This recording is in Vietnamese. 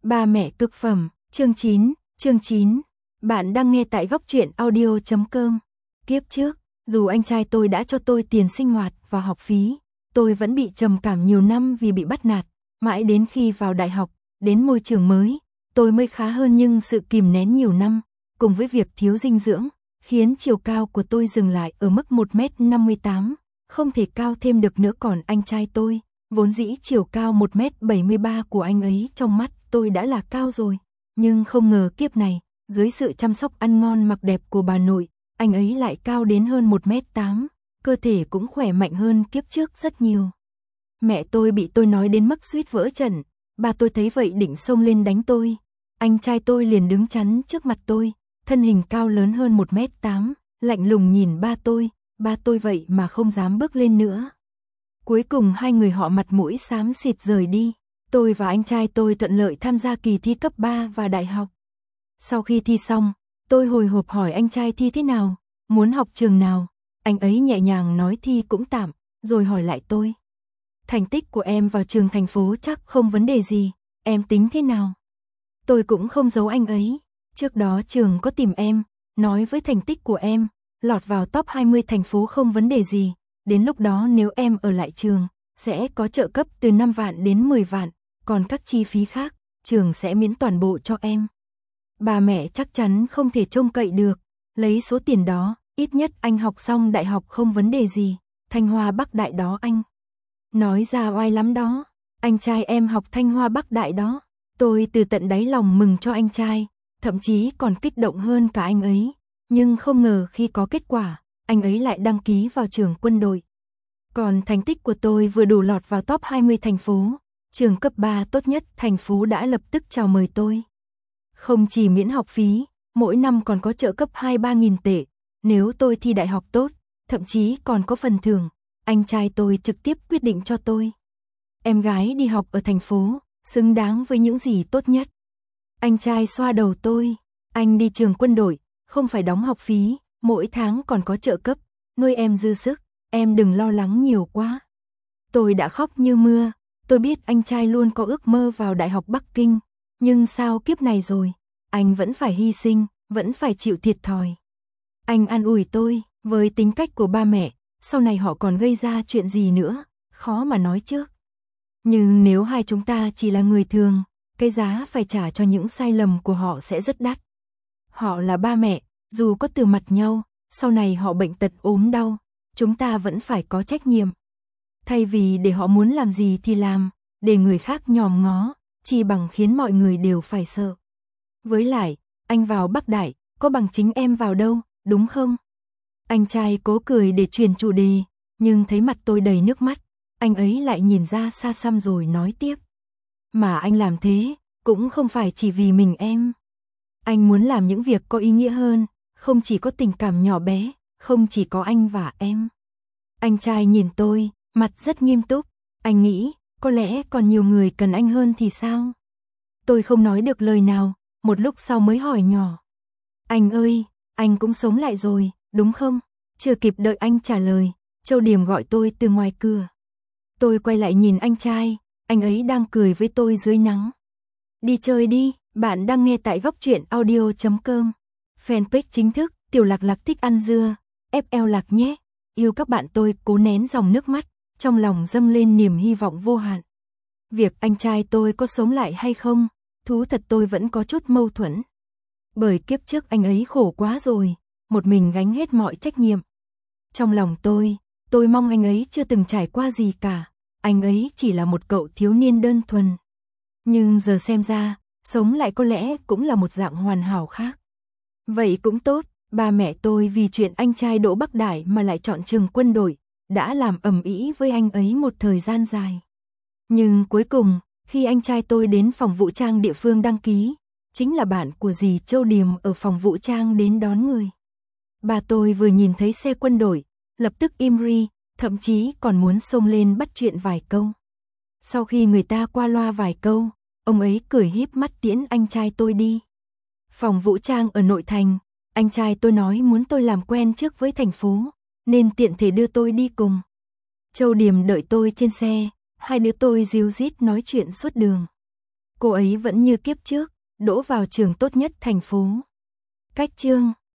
Ba mẹ cực phẩm, chương 9. Bạn đang nghe tại góc truyện audio.com. Kiếp trước, dù anh trai tôi đã cho tôi tiền sinh hoạt và học phí, tôi vẫn bị trầm cảm nhiều năm vì bị bắt nạt. Mãi đến khi vào đại học, đến môi trường mới, tôi mới khá hơn, nhưng sự kìm nén nhiều năm, cùng với việc thiếu dinh dưỡng, khiến chiều cao của tôi dừng lại ở mức 1m58, không thể cao thêm được nữa. Còn anh trai tôi, vốn dĩ chiều cao 1m73 của anh ấy trong mắt tôi đã là cao rồi, nhưng không ngờ kiếp này, dưới sự chăm sóc ăn ngon mặc đẹp của bà nội, anh ấy lại cao đến hơn 1m8, cơ thể cũng khỏe mạnh hơn kiếp trước rất nhiều. Mẹ tôi bị tôi nói đến mức suýt vỡ trận, bà tôi thấy vậy định xông lên đánh tôi. Anh trai tôi liền đứng chắn trước mặt tôi, thân hình cao lớn hơn 1m8, lạnh lùng nhìn ba tôi vậy mà không dám bước lên nữa. Cuối cùng hai người họ mặt mũi xám xịt rời đi. Tôi và anh trai tôi thuận lợi tham gia kỳ thi cấp 3 và đại học. Sau khi thi xong, tôi hồi hộp hỏi anh trai thi thế nào, muốn học trường nào. Anh ấy nhẹ nhàng nói thi cũng tạm, rồi hỏi lại tôi. Thành tích của em vào trường thành phố chắc không vấn đề gì, em tính thế nào? Tôi cũng không giấu anh ấy. Trước đó trường có tìm em, nói với thành tích của em, lọt vào top 20 thành phố không vấn đề gì. Đến lúc đó nếu em ở lại trường, sẽ có trợ cấp từ 5 vạn đến 10 vạn, còn các chi phí khác, trường sẽ miễn toàn bộ cho em. Bà mẹ chắc chắn không thể trông cậy được, lấy số tiền đó, ít nhất anh học xong đại học không vấn đề gì, Thanh Hoa Bắc Đại đó anh. Nói ra oai lắm đó, anh trai em học Thanh Hoa Bắc Đại đó. Tôi từ tận đáy lòng mừng cho anh trai, thậm chí còn kích động hơn cả anh ấy, nhưng không ngờ khi có kết quả, anh ấy lại đăng ký vào trường quân đội. Còn thành tích của tôi vừa đủ lọt vào top 20 thành phố, trường cấp 3 tốt nhất thành phố đã lập tức chào mời tôi. Không chỉ miễn học phí, mỗi năm còn có trợ cấp 2-3 nghìn tệ, nếu tôi thi đại học tốt, thậm chí còn có phần thưởng. Anh trai tôi trực tiếp quyết định cho tôi. Em gái đi học ở thành phố, xứng đáng với những gì tốt nhất. Anh trai xoa đầu tôi, anh đi trường quân đội, không phải đóng học phí, mỗi tháng còn có trợ cấp, nuôi em dư sức, em đừng lo lắng nhiều quá. Tôi đã khóc như mưa, tôi biết anh trai luôn có ước mơ vào Đại học Bắc Kinh, nhưng sao kiếp này rồi, anh vẫn phải hy sinh, vẫn phải chịu thiệt thòi. Anh an ủi tôi, với tính cách của ba mẹ, sau này họ còn gây ra chuyện gì nữa, khó mà nói trước. Nhưng nếu hai chúng ta chỉ là người thường, cái giá phải trả cho những sai lầm của họ sẽ rất đắt. Họ là ba mẹ, dù có từ mặt nhau, sau này họ bệnh tật ốm đau, chúng ta vẫn phải có trách nhiệm. Thay vì để họ muốn làm gì thì làm, để người khác nhòm ngó, chỉ bằng khiến mọi người đều phải sợ. Với lại, anh vào Bắc Đại, có bằng chính em vào đâu, đúng không? Anh trai cố cười để chuyển chủ đề, nhưng thấy mặt tôi đầy nước mắt, anh ấy lại nhìn ra xa xăm rồi nói tiếp. Mà anh làm thế, cũng không phải chỉ vì mình em. Anh muốn làm những việc có ý nghĩa hơn, không chỉ có tình cảm nhỏ bé, không chỉ có anh và em. Anh trai nhìn tôi, mặt rất nghiêm túc, anh nghĩ, có lẽ còn nhiều người cần anh hơn thì sao? Tôi không nói được lời nào, một lúc sau mới hỏi nhỏ. Anh ơi, anh cũng sống lại rồi, đúng không? Chưa kịp đợi anh trả lời, Châu Điềm gọi tôi từ ngoài cửa. Tôi quay lại nhìn anh trai, anh ấy đang cười với tôi dưới nắng. Đi chơi đi, bạn đang nghe tại góc truyện audio.com. Fanpage chính thức, Tiểu Lạc Lạc thích ăn dưa, FL Lạc nhé. Yêu các bạn. Tôi cố nén dòng nước mắt, trong lòng dâng lên niềm hy vọng vô hạn. Việc anh trai tôi có sống lại hay không, thú thật tôi vẫn có chút mâu thuẫn. Bởi kiếp trước anh ấy khổ quá rồi, một mình gánh hết mọi trách nhiệm. Trong lòng tôi mong anh ấy chưa từng trải qua gì cả, anh ấy chỉ là một cậu thiếu niên đơn thuần. Nhưng giờ xem ra, sống lại có lẽ cũng là một dạng hoàn hảo khác. Vậy cũng tốt, ba mẹ tôi vì chuyện anh trai đỗ Bắc Đại mà lại chọn trường quân đội, đã làm ầm ĩ với anh ấy một thời gian dài. Nhưng cuối cùng, khi anh trai tôi đến phòng vũ trang địa phương đăng ký, chính là bạn của dì Châu Điềm ở phòng vũ trang đến đón người. Bà tôi vừa nhìn thấy xe quân đội, lập tức im ri, thậm chí còn muốn xông lên bắt chuyện vài câu. Sau khi người ta qua loa vài câu, ông ấy cười híp mắt tiễn anh trai tôi đi. Phòng vũ trang ở nội thành, anh trai tôi nói muốn tôi làm quen trước với thành phố, nên tiện thể đưa tôi đi cùng. Châu Điềm đợi tôi trên xe, hai đứa tôi ríu rít nói chuyện suốt đường. cô ấy vẫn như kiếp trước, đỗ vào trường tốt nhất thành phố. Cách chương